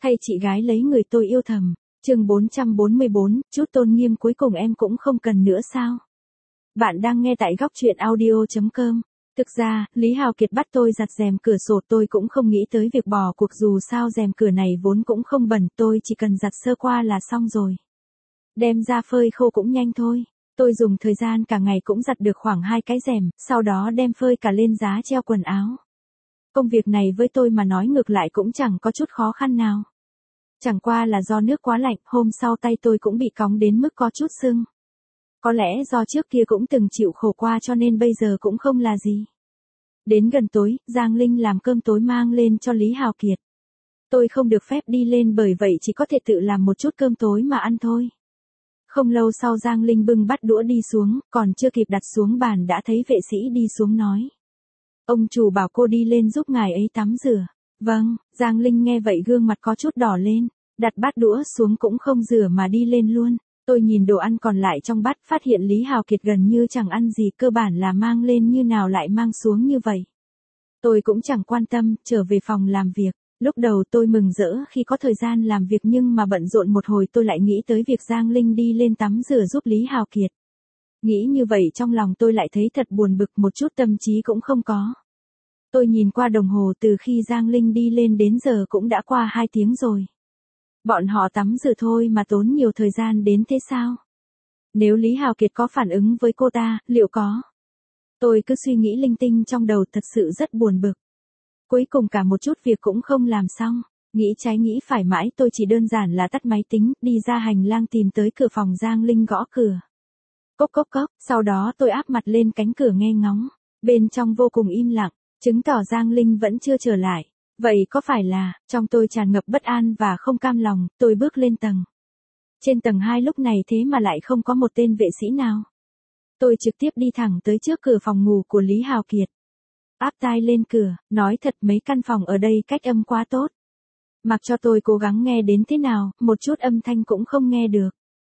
Thay chị gái lấy người tôi yêu thầm. Chương 444, chút tôn nghiêm cuối cùng em cũng không cần nữa sao? Bạn đang nghe tại góc truyện audio.com. Thực ra, Lý Hào Kiệt bắt tôi giặt rèm cửa sổ, tôi cũng không nghĩ tới việc bỏ cuộc, dù sao rèm cửa này vốn cũng không bẩn, tôi chỉ cần giặt sơ qua là xong rồi. Đem ra phơi khô cũng nhanh thôi. Tôi dùng thời gian cả ngày cũng giặt được khoảng 2 cái rèm, sau đó đem phơi cả lên giá treo quần áo. Công việc này với tôi mà nói ngược lại cũng chẳng có chút khó khăn nào. Chẳng qua là do nước quá lạnh, hôm sau tay tôi cũng bị cóng đến mức có chút sưng. Có lẽ do trước kia cũng từng chịu khổ qua cho nên bây giờ cũng không là gì. Đến gần tối, Giang Linh làm cơm tối mang lên cho Lý Hào Kiệt. Tôi không được phép đi lên bởi vậy chỉ có thể tự làm một chút cơm tối mà ăn thôi. Không lâu sau Giang Linh bưng bát đũa đi xuống, còn chưa kịp đặt xuống bàn đã thấy vệ sĩ đi xuống nói. Ông chủ bảo cô đi lên giúp ngài ấy tắm rửa. Vâng, Giang Linh nghe vậy gương mặt có chút đỏ lên, đặt bát đũa xuống cũng không rửa mà đi lên luôn. Tôi nhìn đồ ăn còn lại trong bát phát hiện Lý Hào Kiệt gần như chẳng ăn gì, cơ bản là mang lên như nào lại mang xuống như vậy. Tôi cũng chẳng quan tâm, trở về phòng làm việc. Lúc đầu tôi mừng rỡ khi có thời gian làm việc nhưng mà bận rộn một hồi tôi lại nghĩ tới việc Giang Linh đi lên tắm rửa giúp Lý Hào Kiệt. Nghĩ như vậy trong lòng tôi lại thấy thật buồn bực, một chút tâm trí cũng không có. Tôi nhìn qua đồng hồ, từ khi Giang Linh đi lên đến giờ cũng đã qua 2 tiếng rồi. Bọn họ tắm rửa thôi mà tốn nhiều thời gian đến thế sao? Nếu Lý Hào Kiệt có phản ứng với cô ta, liệu có? Tôi cứ suy nghĩ linh tinh trong đầu, thật sự rất buồn bực. Cuối cùng cả một chút việc cũng không làm xong. Nghĩ trái nghĩ phải mãi tôi chỉ đơn giản là tắt máy tính, đi ra hành lang tìm tới cửa phòng Giang Linh gõ cửa. Cốc cốc cốc, sau đó tôi áp mặt lên cánh cửa nghe ngóng. Bên trong vô cùng im lặng, chứng tỏ Giang Linh vẫn chưa trở lại. Vậy có phải là, trong tôi tràn ngập bất an và không cam lòng, tôi bước lên tầng. Trên tầng 2 lúc này thế mà lại không có một tên vệ sĩ nào. Tôi trực tiếp đi thẳng tới trước cửa phòng ngủ của Lý Hào Kiệt. Áp tai lên cửa, nói thật mấy căn phòng ở đây cách âm quá tốt. Mặc cho tôi cố gắng nghe đến thế nào, một chút âm thanh cũng không nghe được.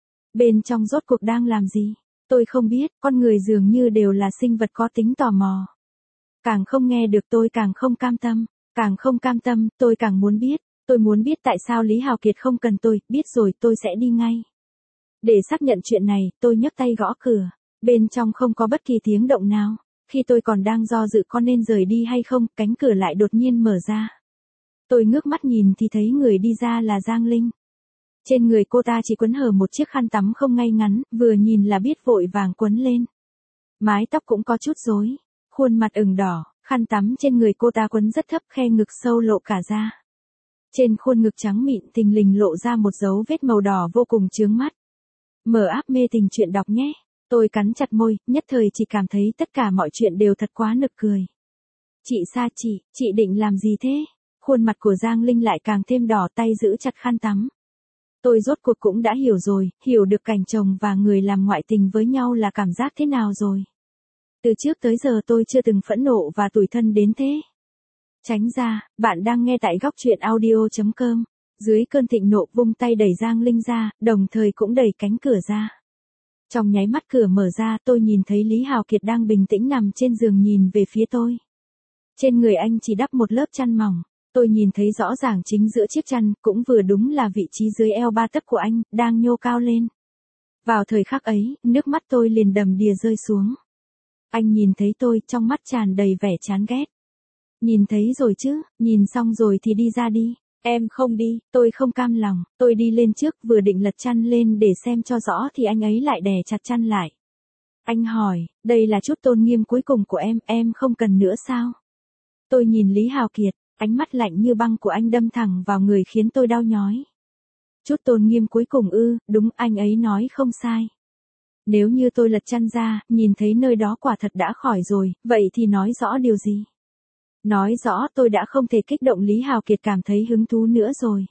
Bên trong rốt cuộc đang làm gì? Tôi không biết, con người dường như đều là sinh vật có tính tò mò. Càng không nghe được tôi càng không cam tâm, càng không cam tâm, tôi càng muốn biết. Tôi muốn biết tại sao Lý Hào Kiệt không cần tôi, biết rồi tôi sẽ đi ngay. Để xác nhận chuyện này, tôi nhấc tay gõ cửa. Bên trong không có bất kỳ tiếng động nào. Khi tôi còn đang do dự có nên rời đi hay không, cánh cửa lại đột nhiên mở ra. Tôi ngước mắt nhìn thì thấy người đi ra là Giang Linh. Trên người cô ta chỉ quấn hở một chiếc khăn tắm không ngay ngắn, vừa nhìn là biết vội vàng quấn lên. Mái tóc cũng có chút rối, khuôn mặt ửng đỏ, khăn tắm trên người cô ta quấn rất thấp, khe ngực sâu lộ cả ra. Trên khuôn ngực trắng mịn thình lình lộ ra một dấu vết màu đỏ vô cùng chướng mắt. Mở app mê tình chuyện đọc nhé. Tôi cắn chặt môi, nhất thời chỉ cảm thấy tất cả mọi chuyện đều thật quá nực cười. Chị Sa chị định làm gì thế? Khuôn mặt của Giang Linh lại càng thêm đỏ, tay giữ chặt khăn tắm. Tôi rốt cuộc cũng đã hiểu rồi, hiểu được cảnh chồng và người làm ngoại tình với nhau là cảm giác thế nào rồi. Từ trước tới giờ tôi chưa từng phẫn nộ và tủi thân đến thế. Tránh ra, bạn đang nghe tại góc truyện audio.com. Dưới cơn thịnh nộ vung tay đẩy Giang Linh ra, đồng thời cũng đẩy cánh cửa ra. Trong nháy mắt cửa mở ra tôi nhìn thấy Lý Hào Kiệt đang bình tĩnh nằm trên giường nhìn về phía tôi. Trên người anh chỉ đắp một lớp chăn mỏng. Tôi nhìn thấy rõ ràng chính giữa chiếc chăn, cũng vừa đúng là vị trí dưới eo 3 tấc của anh, đang nhô cao lên. Vào thời khắc ấy, nước mắt tôi liền đầm đìa rơi xuống. Anh nhìn thấy tôi, trong mắt tràn đầy vẻ chán ghét. Nhìn thấy rồi chứ, nhìn xong rồi thì đi ra đi. Em không đi, tôi không cam lòng, tôi đi lên trước vừa định lật chăn lên để xem cho rõ thì anh ấy lại đè chặt chăn lại. Anh hỏi, đây là chút tôn nghiêm cuối cùng của em không cần nữa sao? Tôi nhìn Lý Hào Kiệt, ánh mắt lạnh như băng của anh đâm thẳng vào người khiến tôi đau nhói. Chút tôn nghiêm cuối cùng ư, đúng, anh ấy nói không sai. Nếu như tôi lật chăn ra, nhìn thấy nơi đó quả thật đã khỏi rồi, vậy thì nói rõ điều gì? Nói rõ tôi đã không thể kích động Lý Hào Kiệt cảm thấy hứng thú nữa rồi.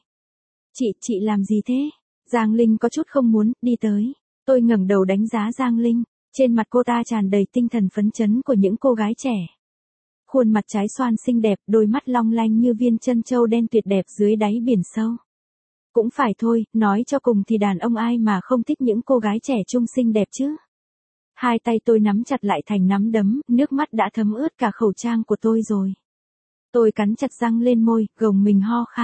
Chị làm gì thế? Giang Linh có chút không muốn, đi tới. Tôi ngẩng đầu đánh giá Giang Linh, trên mặt cô ta tràn đầy tinh thần phấn chấn của những cô gái trẻ. Khuôn mặt trái xoan xinh đẹp, đôi mắt long lanh như viên trân châu đen tuyệt đẹp dưới đáy biển sâu. Cũng phải thôi, nói cho cùng thì đàn ông ai mà không thích những cô gái trẻ trung xinh đẹp chứ. Hai tay tôi nắm chặt lại thành nắm đấm, nước mắt đã thấm ướt cả khẩu trang của tôi rồi. Tôi cắn chặt răng lên môi, gồng mình ho khan.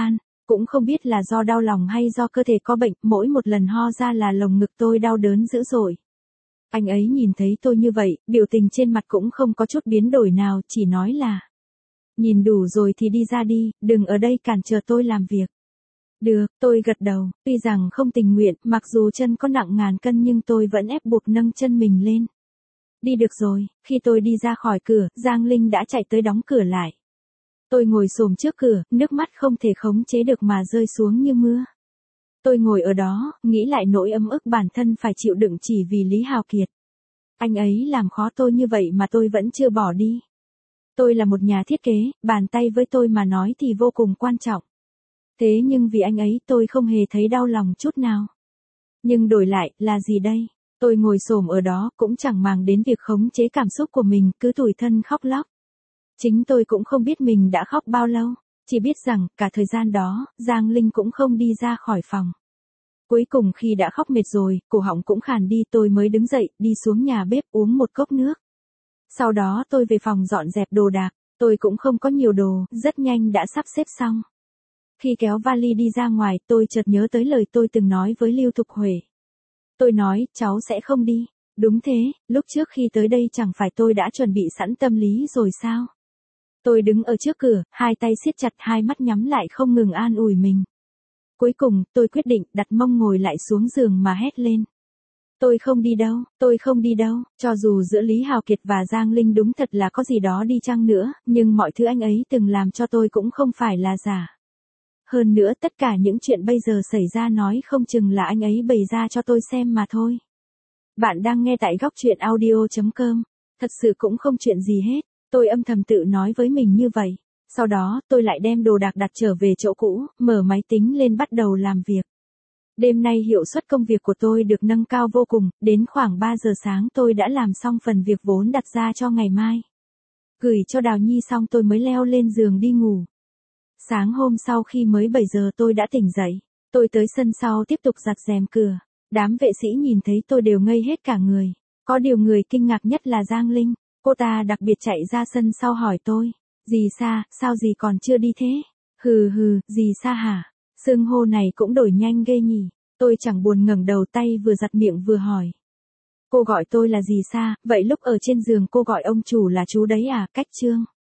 Cũng không biết là do đau lòng hay do cơ thể có bệnh, mỗi một lần ho ra là lồng ngực tôi đau đớn dữ dội. Anh ấy nhìn thấy tôi như vậy, biểu tình trên mặt cũng không có chút biến đổi nào, chỉ nói là: nhìn đủ rồi thì đi ra đi, đừng ở đây cản trở tôi làm việc. Được, tôi gật đầu, tuy rằng không tình nguyện, mặc dù chân có nặng ngàn cân nhưng tôi vẫn ép buộc nâng chân mình lên. Đi được rồi, khi tôi đi ra khỏi cửa, Giang Linh đã chạy tới đóng cửa lại. Tôi ngồi xổm trước cửa, nước mắt không thể khống chế được mà rơi xuống như mưa. Tôi ngồi ở đó, nghĩ lại nỗi ấm ức bản thân phải chịu đựng chỉ vì Lý Hào Kiệt. Anh ấy làm khó tôi như vậy mà tôi vẫn chưa bỏ đi. Tôi là một nhà thiết kế, bàn tay với tôi mà nói thì vô cùng quan trọng. Thế nhưng vì anh ấy tôi không hề thấy đau lòng chút nào. Nhưng đổi lại, là gì đây? Tôi ngồi xổm ở đó cũng chẳng màng đến việc khống chế cảm xúc của mình, cứ tủi thân khóc lóc. Chính tôi cũng không biết mình đã khóc bao lâu, chỉ biết rằng cả thời gian đó, Giang Linh cũng không đi ra khỏi phòng. Cuối cùng khi đã khóc mệt rồi, cổ họng cũng khàn đi, tôi mới đứng dậy, đi xuống nhà bếp uống một cốc nước. Sau đó tôi về phòng dọn dẹp đồ đạc, tôi cũng không có nhiều đồ, rất nhanh đã sắp xếp xong. Khi kéo vali đi ra ngoài, tôi chợt nhớ tới lời tôi từng nói với Lưu Thục Huệ. Tôi nói, cháu sẽ không đi. Đúng thế, lúc trước khi tới đây chẳng phải tôi đã chuẩn bị sẵn tâm lý rồi sao? Tôi đứng ở trước cửa, hai tay siết chặt, hai mắt nhắm lại không ngừng an ủi mình. Cuối cùng, tôi quyết định đặt mông ngồi lại xuống giường mà hét lên. Tôi không đi đâu, tôi không đi đâu, cho dù giữa Lý Hào Kiệt và Giang Linh đúng thật là có gì đó đi chăng nữa, nhưng mọi thứ anh ấy từng làm cho tôi cũng không phải là giả. Hơn nữa tất cả những chuyện bây giờ xảy ra nói không chừng là anh ấy bày ra cho tôi xem mà thôi. Bạn đang nghe tại góc truyện audio.com. Thật sự cũng không chuyện gì hết, tôi âm thầm tự nói với mình như vậy. Sau đó, tôi lại đem đồ đạc đặt trở về chỗ cũ, mở máy tính lên bắt đầu làm việc. Đêm nay hiệu suất công việc của tôi được nâng cao vô cùng, đến khoảng 3 giờ sáng tôi đã làm xong phần việc vốn đặt ra cho ngày mai. Gửi cho Đào Nhi xong tôi mới leo lên giường đi ngủ. Sáng hôm sau khi mới 7 giờ tôi đã tỉnh dậy, tôi tới sân sau tiếp tục giặt rèm cửa. Đám vệ sĩ nhìn thấy tôi đều ngây hết cả người. Có điều người kinh ngạc nhất là Giang Linh, cô ta đặc biệt chạy ra sân sau hỏi tôi. Dì Sa, sao dì còn chưa đi thế? Hừ hừ, dì Sa hả? Xưng hô này cũng đổi nhanh ghê nhỉ. Tôi chẳng buồn ngẩng đầu, tay vừa giặt miệng vừa hỏi. Cô gọi tôi là dì Sa, vậy lúc ở trên giường cô gọi ông chủ là chú đấy à? Cách Trương.